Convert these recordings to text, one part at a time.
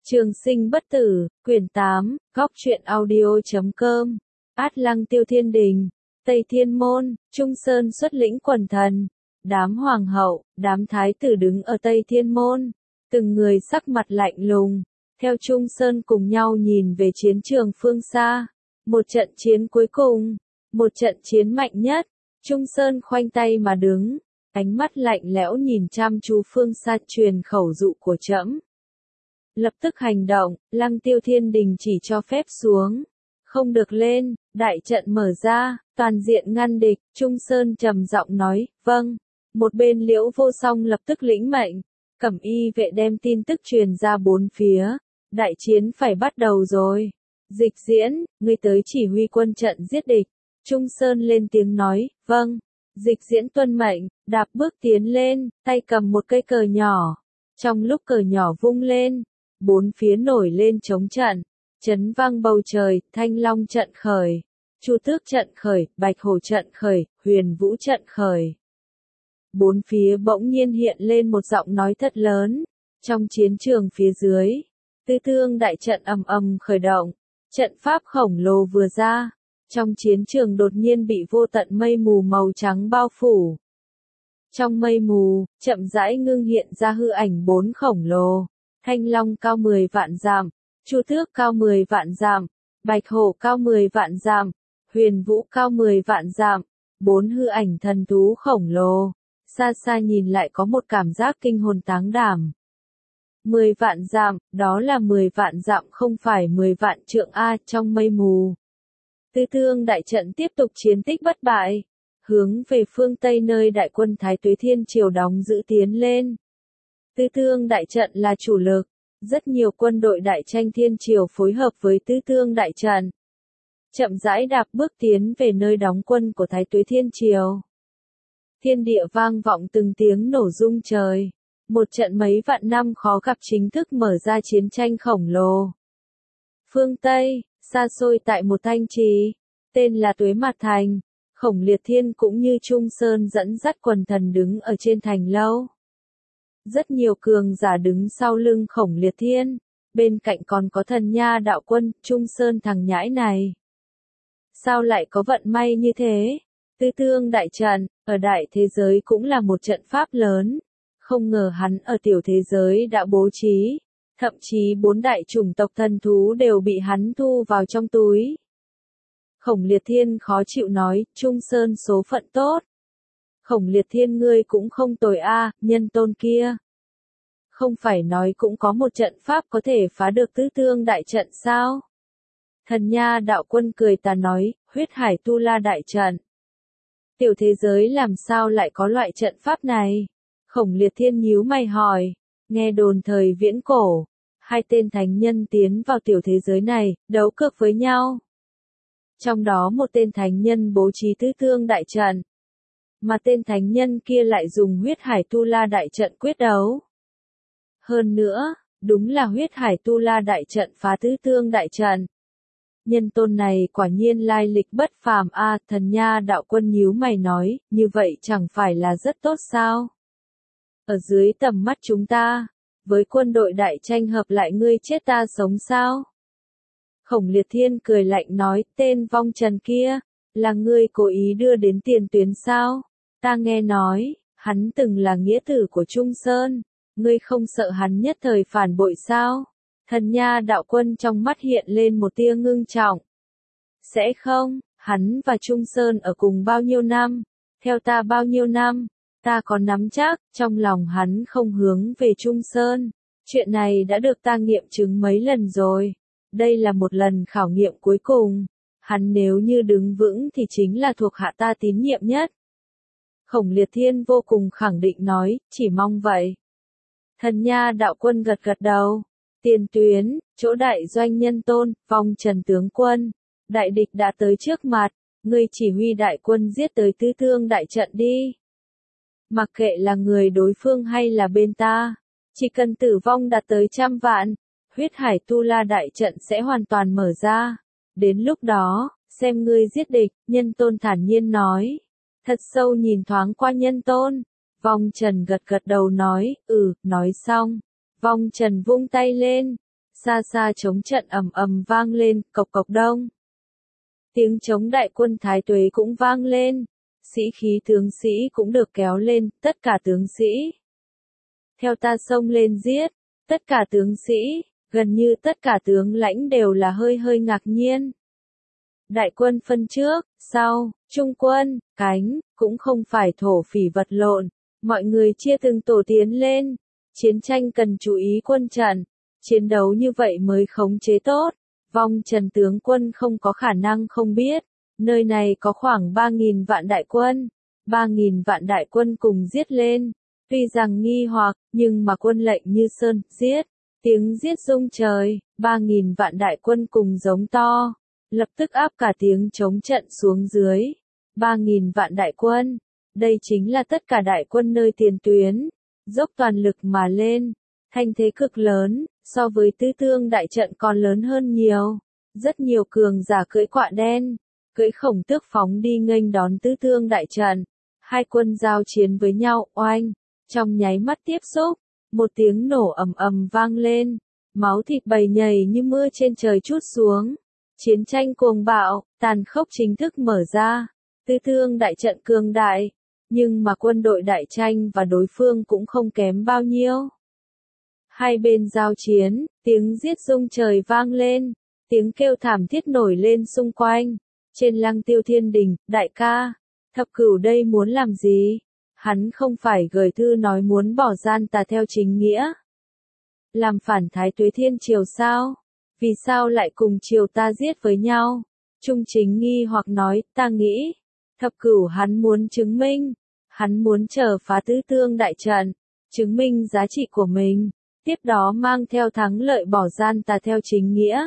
Trường sinh bất tử, quyển 8, góc truyện audio.com, Át Lăng Tiêu Thiên Đình, Tây Thiên Môn, Trung Sơn xuất lĩnh quần thần, đám hoàng hậu, đám thái tử đứng ở Tây Thiên Môn, từng người sắc mặt lạnh lùng, theo Trung Sơn cùng nhau nhìn về chiến trường phương xa, một trận chiến cuối cùng, một trận chiến mạnh nhất, Trung Sơn khoanh tay mà đứng, ánh mắt lạnh lẽo nhìn chăm chú phương xa truyền khẩu dụ của trẫm. Lập tức hành động, Lăng Tiêu Thiên Đình chỉ cho phép xuống, không được lên, đại trận mở ra, toàn diện ngăn địch, Trung Sơn trầm giọng nói, vâng. Một bên Liễu Vô Song lập tức lĩnh mệnh, Cẩm Y vệ đem tin tức truyền ra bốn phía, đại chiến phải bắt đầu rồi. Dịch Diễn, ngươi tới chỉ huy quân trận giết địch. Trung Sơn lên tiếng nói, vâng. Dịch Diễn tuân mệnh, đạp bước tiến lên, tay cầm một cây cờ nhỏ. Trong lúc cờ nhỏ vung lên, bốn phía nổi lên chống trận, chấn vang bầu trời, Thanh Long trận khởi, Chu Tước trận khởi, Bạch Hổ trận khởi, Huyền Vũ trận khởi. Bốn phía bỗng nhiên hiện lên một giọng nói thật lớn, trong chiến trường phía dưới, Tư Thương đại trận ầm ầm khởi động, trận pháp khổng lồ vừa ra, trong chiến trường đột nhiên bị vô tận mây mù màu trắng bao phủ. Trong mây mù, chậm rãi ngưng hiện ra hư ảnh bốn khổng lồ. Thanh Long cao 10 vạn dặm, Chu Tước cao 10 vạn dặm, Bạch Hổ cao 10 vạn dặm, Huyền Vũ cao 10 vạn dặm, bốn hư ảnh thần thú khổng lồ, xa xa nhìn lại có một cảm giác kinh hồn táng đảm. 10 vạn dặm, đó là 10 vạn dặm không phải 10 vạn trượng A trong mây mù. Tư Thương đại trận tiếp tục chiến tích bất bại, hướng về phương Tây nơi đại quân Thái Tuế Thiên Triều đóng giữ tiến lên. Tư Thương đại trận là chủ lực, rất nhiều quân đội đại tranh thiên triều phối hợp với Tư Thương đại trận. Chậm rãi đạp bước tiến về nơi đóng quân của Thái Tuế Thiên Triều. Thiên địa vang vọng từng tiếng nổ rung trời. Một trận mấy vạn năm khó gặp chính thức mở ra chiến tranh khổng lồ. Phương Tây, xa xôi tại một thanh trì, tên là Tuế Mạt Thành, Khổng Liệt Thiên cũng như Trung Sơn dẫn dắt quần thần đứng ở trên thành lâu. Rất nhiều cường giả đứng sau lưng Khổng Liệt Thiên, bên cạnh còn có Thần Nha đạo quân, Trung Sơn thằng nhãi này. Sao lại có vận may như thế? Tư Thương đại trận, ở đại thế giới cũng là một trận pháp lớn, không ngờ hắn ở tiểu thế giới đã bố trí, thậm chí 4 đại chủng tộc thần thú đều bị hắn thu vào trong túi. Khổng Liệt Thiên khó chịu nói, Trung Sơn số phận tốt. Khổng Liệt Thiên ngươi cũng không tồi a, nhân tôn kia. Không phải nói cũng có một trận pháp có thể phá được Tư Thương đại trận sao? Thần Nha đạo quân cười tà nói, Huyết Hải Tu La đại trận. Tiểu thế giới làm sao lại có loại trận pháp này? Khổng Liệt Thiên nhíu mày hỏi, nghe đồn thời viễn cổ, hai tên thánh nhân tiến vào tiểu thế giới này, đấu cược với nhau. Trong đó một tên thánh nhân bố trí Tư Thương đại trận, mà tên thánh nhân kia lại dùng Huyết Hải Tu La đại trận quyết đấu. Hơn nữa, đúng là Huyết Hải Tu La đại trận phá Tư Thương đại trận. Nhân tôn này quả nhiên lai lịch bất phàm a, Thần Nha đạo quân nhíu mày nói, như vậy chẳng phải là rất tốt sao? Ở dưới tầm mắt chúng ta, với quân đội đại tranh hợp lại ngươi chết ta sống sao? Khổng Liệt Thiên cười lạnh nói, tên vong trần kia, là ngươi cố ý đưa đến tiền tuyến sao? Ta nghe nói, hắn từng là nghĩa tử của Trung Sơn, ngươi không sợ hắn nhất thời phản bội sao? Thần Nha đạo quân trong mắt hiện lên một tia ngưng trọng. Sẽ không, hắn và Trung Sơn ở cùng bao nhiêu năm, theo ta bao nhiêu năm, ta có nắm chắc, trong lòng hắn không hướng về Trung Sơn. Chuyện này đã được ta nghiệm chứng mấy lần rồi. Đây là một lần khảo nghiệm cuối cùng. Hắn nếu như đứng vững thì chính là thuộc hạ ta tín nhiệm nhất. Khổng Liệt Thiên vô cùng khẳng định nói, chỉ mong vậy. Thần Nha đạo quân gật gật đầu. Tiền tuyến, chỗ đại doanh nhân tôn, vong trần tướng quân. Đại địch đã tới trước mặt, ngươi chỉ huy đại quân giết tới Tư Thương đại trận đi. Mặc kệ là người đối phương hay là bên ta, chỉ cần tử vong đạt tới 100 vạn, Huyết Hải Tu La đại trận sẽ hoàn toàn mở ra. Đến lúc đó, xem ngươi giết địch, nhân tôn thản nhiên nói. Thật sâu nhìn thoáng qua nhân tôn, vong trần gật gật đầu nói, nói xong. Vong trần vung tay lên, xa xa trống trận ầm ầm vang lên, cộc cộc đông. Tiếng trống đại quân Thái Tuế cũng vang lên, sĩ khí tướng sĩ cũng được kéo lên, tất cả tướng sĩ. Theo ta xông lên giết, tất cả tướng sĩ, gần như tất cả tướng lãnh đều là hơi hơi ngạc nhiên. Đại quân phân trước, sau, trung quân, cánh, cũng không phải thổ phỉ vật lộn, mọi người chia từng tổ tiến lên. Chiến tranh cần chú ý quân trận, chiến đấu như vậy mới khống chế tốt. Vong Trần tướng quân không có khả năng không biết, nơi này có khoảng 3.000 vạn đại quân, 3.000 vạn đại quân cùng giết lên. Tuy rằng nghi hoặc, nhưng mà quân lệnh như sơn, giết, tiếng giết rung trời, 3.000 vạn đại quân cùng giống to, lập tức áp cả tiếng chống trận xuống dưới. 3.000 vạn đại quân, đây chính là tất cả đại quân nơi tiền tuyến, dốc toàn lực mà lên, thanh thế cực lớn, so với tứ tương đại trận còn lớn hơn nhiều. Rất nhiều cường giả cưỡi quạ đen, cưỡi khổng tước phóng đi nghênh đón tứ tương đại trận. Hai quân giao chiến với nhau, oanh, trong nháy mắt tiếp xúc, một tiếng nổ ầm ầm vang lên, máu thịt bầy nhầy như mưa trên trời trút xuống. Chiến tranh cuồng bạo, tàn khốc chính thức mở ra, tứ tương đại trận cường đại, nhưng mà quân đội đại tranh và đối phương cũng không kém bao nhiêu. Hai bên giao chiến, tiếng giết rung trời vang lên, tiếng kêu thảm thiết nổi lên xung quanh. Trên Lăng Tiêu Thiên Đình, đại ca, Thập Cửu đây muốn làm gì? Hắn không phải gửi thư nói muốn bỏ gian tà theo chính nghĩa, làm phản Thái Tuế Thiên Triều sao? Vì sao lại cùng triều ta giết với nhau? Trung Chính nghi hoặc nói, ta nghĩ, Thập Cửu hắn muốn chứng minh, hắn muốn chờ phá tứ tương đại trận, chứng minh giá trị của mình, tiếp đó mang theo thắng lợi bỏ gian tà theo chính nghĩa.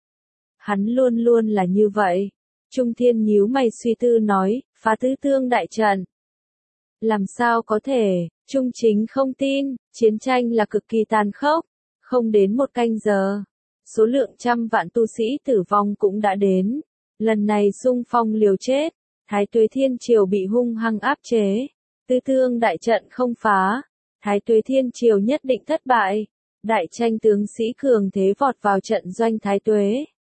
Hắn luôn luôn là như vậy. Trung Thiên nhíu mày suy tư nói, phá tứ tương đại trận. Làm sao có thể, Trung Chính không tin, chiến tranh là cực kỳ tàn khốc, không đến một canh giờ. Số lượng trăm vạn tu sĩ tử vong cũng đã đến. Lần này xung phong liều chết, Thái Tuế Thiên Triều bị hung hăng áp chế. Tứ tương đại trận không phá, Thái Tuế Thiên Triều nhất định thất bại. Đại tranh tướng sĩ cường thế vọt vào trận doanh Thái Tuế.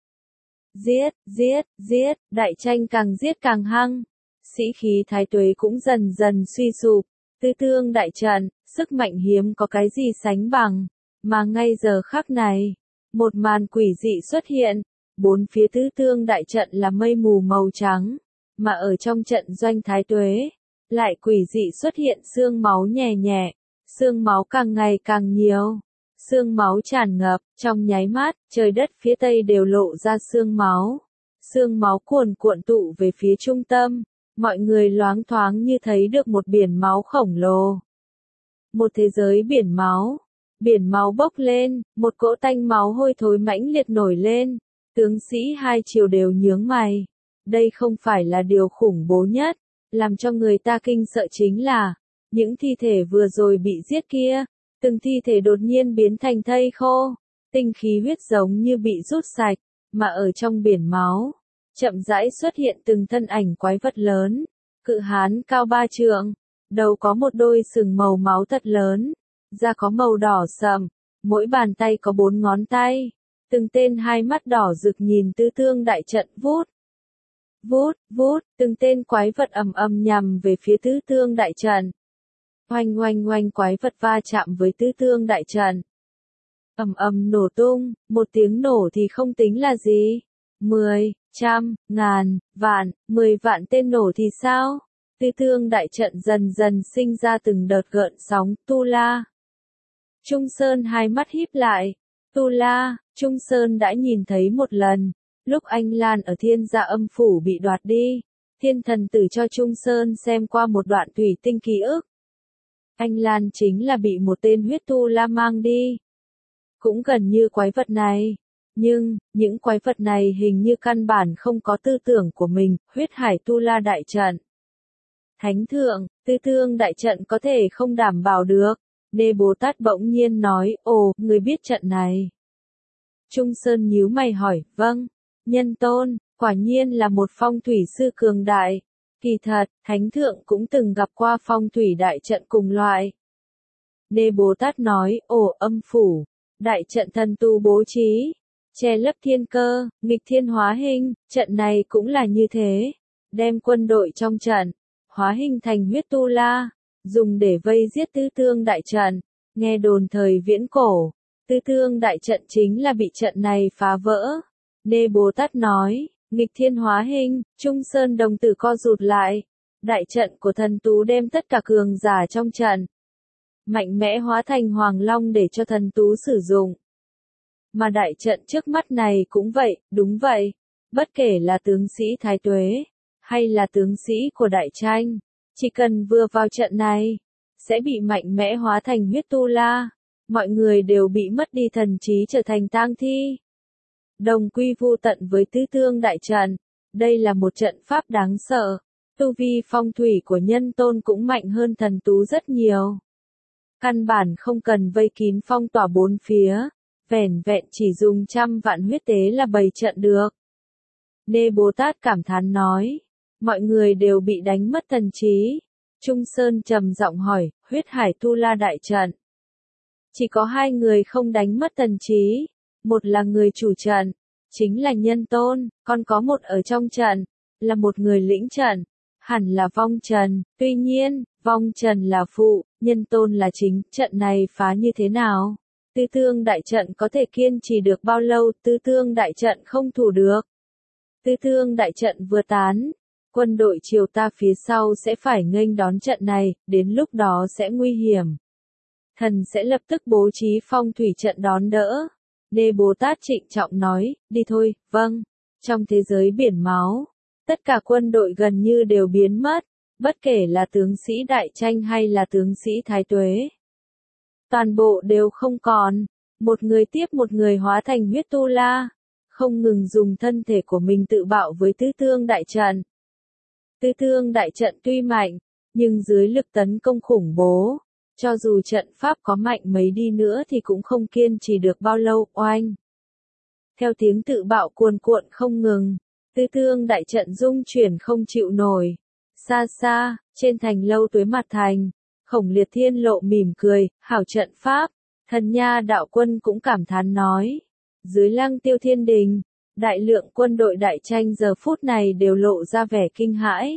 Giết, giết, giết, đại tranh càng giết càng hăng. Sĩ khí Thái Tuế cũng dần dần suy sụp. Tứ tương đại trận, sức mạnh hiếm có cái gì sánh bằng. Mà ngay giờ khắc này, một màn quỷ dị xuất hiện. Bốn phía tứ tương đại trận là mây mù màu trắng. Mà ở trong trận doanh Thái Tuế, lại quỷ dị xuất hiện xương máu nhẹ nhẹ. Xương máu càng ngày càng nhiều. Xương máu tràn ngập, trong nháy mắt, trời đất phía tây đều lộ ra xương máu. Xương máu cuồn cuộn tụ về phía trung tâm, mọi người loáng thoáng như thấy được một biển máu khổng lồ. Một thế giới biển máu bốc lên, một cỗ tanh máu hôi thối mãnh liệt nổi lên, tướng sĩ hai triều đều nhướng mày. Đây không phải là điều khủng bố nhất, làm cho người ta kinh sợ chính là, những thi thể vừa rồi bị giết kia. Từng thi thể đột nhiên biến thành thây khô, tinh khí huyết giống như bị rút sạch, mà ở trong biển máu, chậm rãi xuất hiện từng thân ảnh quái vật lớn, cự hán cao 3 trượng, đầu có một đôi sừng màu máu thật lớn, da có màu đỏ sậm, mỗi bàn tay có 4 ngón tay, từng tên hai mắt đỏ rực nhìn tứ tương đại trận vút. Vút, vút, từng tên quái vật ầm ầm nhằm về phía tứ tương đại trận. Oanh oanh oanh quái vật va chạm với tứ tương đại trận. Ầm ầm nổ tung, một tiếng nổ thì không tính là gì. 10, trăm, ngàn, vạn, 10 vạn tên nổ thì sao? Tứ tương đại trận dần dần sinh ra từng đợt gợn sóng, Tu La. Trung Sơn hai mắt híp lại. Tu La, Trung Sơn đã nhìn thấy một lần, lúc anh Lan ở Thiên Gia Âm Phủ bị đoạt đi. Thiên thần tử cho Trung Sơn xem qua một đoạn thủy tinh ký ức. Anh Lan chính là bị một tên huyết tu la mang đi. Cũng gần như quái vật này. Nhưng, những quái vật này hình như căn bản không có tư tưởng của mình, huyết hải tu la đại trận. Thánh thượng, tứ tương đại trận có thể không đảm bảo được. Nê Bồ Tát bỗng nhiên nói, ồ, người biết trận này. Trung Sơn nhíu mày hỏi, vâng, nhân tôn, quả nhiên là một phong thủy sư cường đại. Kỳ thật, Thánh thượng cũng từng gặp qua phong thủy đại trận cùng loại. Nê Bồ Tát nói, ồ âm phủ, Đại trận thần tu bố trí, che lấp thiên cơ, nghịch thiên hóa hình, trận này cũng là như thế. Đem quân đội trong trận, hóa hình thành huyết tu la, dùng để vây giết Tứ Tương đại trận. Nghe đồn thời viễn cổ, Tứ Tương đại trận chính là bị trận này phá vỡ. Nê Bồ Tát nói, nghịch thiên hóa hình, Trung Sơn đồng tử co rụt lại. Đại trận của thần tú đem tất cả cường giả trong trận mạnh mẽ hóa thành hoàng long để cho thần tú sử dụng. Mà đại trận trước mắt này cũng vậy, đúng vậy. Bất kể là tướng sĩ Thái Tuế, hay là tướng sĩ của đại tranh, chỉ cần vừa vào trận này, sẽ bị mạnh mẽ hóa thành huyết tu la. Mọi người đều bị mất đi thần trí trở thành tang thi. Đồng quy vu tận với Tứ Tương đại trận. Đây là một trận pháp đáng sợ. Tu vi phong thủy của nhân tôn cũng mạnh hơn thần tú rất nhiều. Căn bản không cần vây kín phong tỏa bốn phía. Vẻn vẹn chỉ dùng 100 vạn huyết tế là bày trận được. Nê Bồ Tát cảm thán nói. Mọi người đều bị đánh mất thần trí. Trung Sơn trầm giọng hỏi, huyết hải tu la đại trận. Chỉ có 2 người không đánh mất thần trí. Một là người chủ trận, chính là nhân tôn, còn có một ở trong trận, là một người lĩnh trận, hẳn là vong trần. Tuy nhiên, vong trần là phụ, nhân tôn là chính. Trận này phá như thế nào? Tứ Tương đại trận có thể kiên trì được bao lâu? Tứ Tương đại trận không thủ được. Tứ Tương đại trận vừa tán, quân đội triều ta phía sau sẽ phải nghênh đón trận này, đến lúc đó sẽ nguy hiểm. Thần sẽ lập tức bố trí phong thủy trận đón đỡ. Nê Bồ Tát trịnh trọng nói, đi thôi, vâng. Trong thế giới biển máu, tất cả quân đội gần như đều biến mất, bất kể là tướng sĩ đại tranh hay là tướng sĩ Thái Tuế. Toàn bộ đều không còn, một người tiếp một người hóa thành huyết tu la, không ngừng dùng thân thể của mình tự bạo với Tứ Tương đại trận. Tứ Tương đại trận tuy mạnh, nhưng dưới lực tấn công khủng bố, cho dù trận pháp có mạnh mấy đi nữa thì cũng không kiên trì được bao lâu. Oanh! Theo tiếng tự bạo cuồn cuộn không ngừng, Tứ Tương đại trận rung chuyển không chịu nổi. Xa xa, trên thành Lâu Tuế mặt thành, Khổng Liệt Thiên lộ mỉm cười, hảo trận pháp. Thần Nha đạo quân cũng cảm thán nói. Dưới Lăng Tiêu Thiên Đình, đại lượng quân đội đại tranh giờ phút này đều lộ ra vẻ kinh hãi.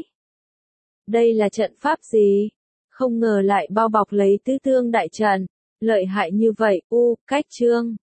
Đây là trận pháp gì? Không ngờ lại bao bọc lấy Tứ Tương đại trận, lợi hại như vậy. Cách chương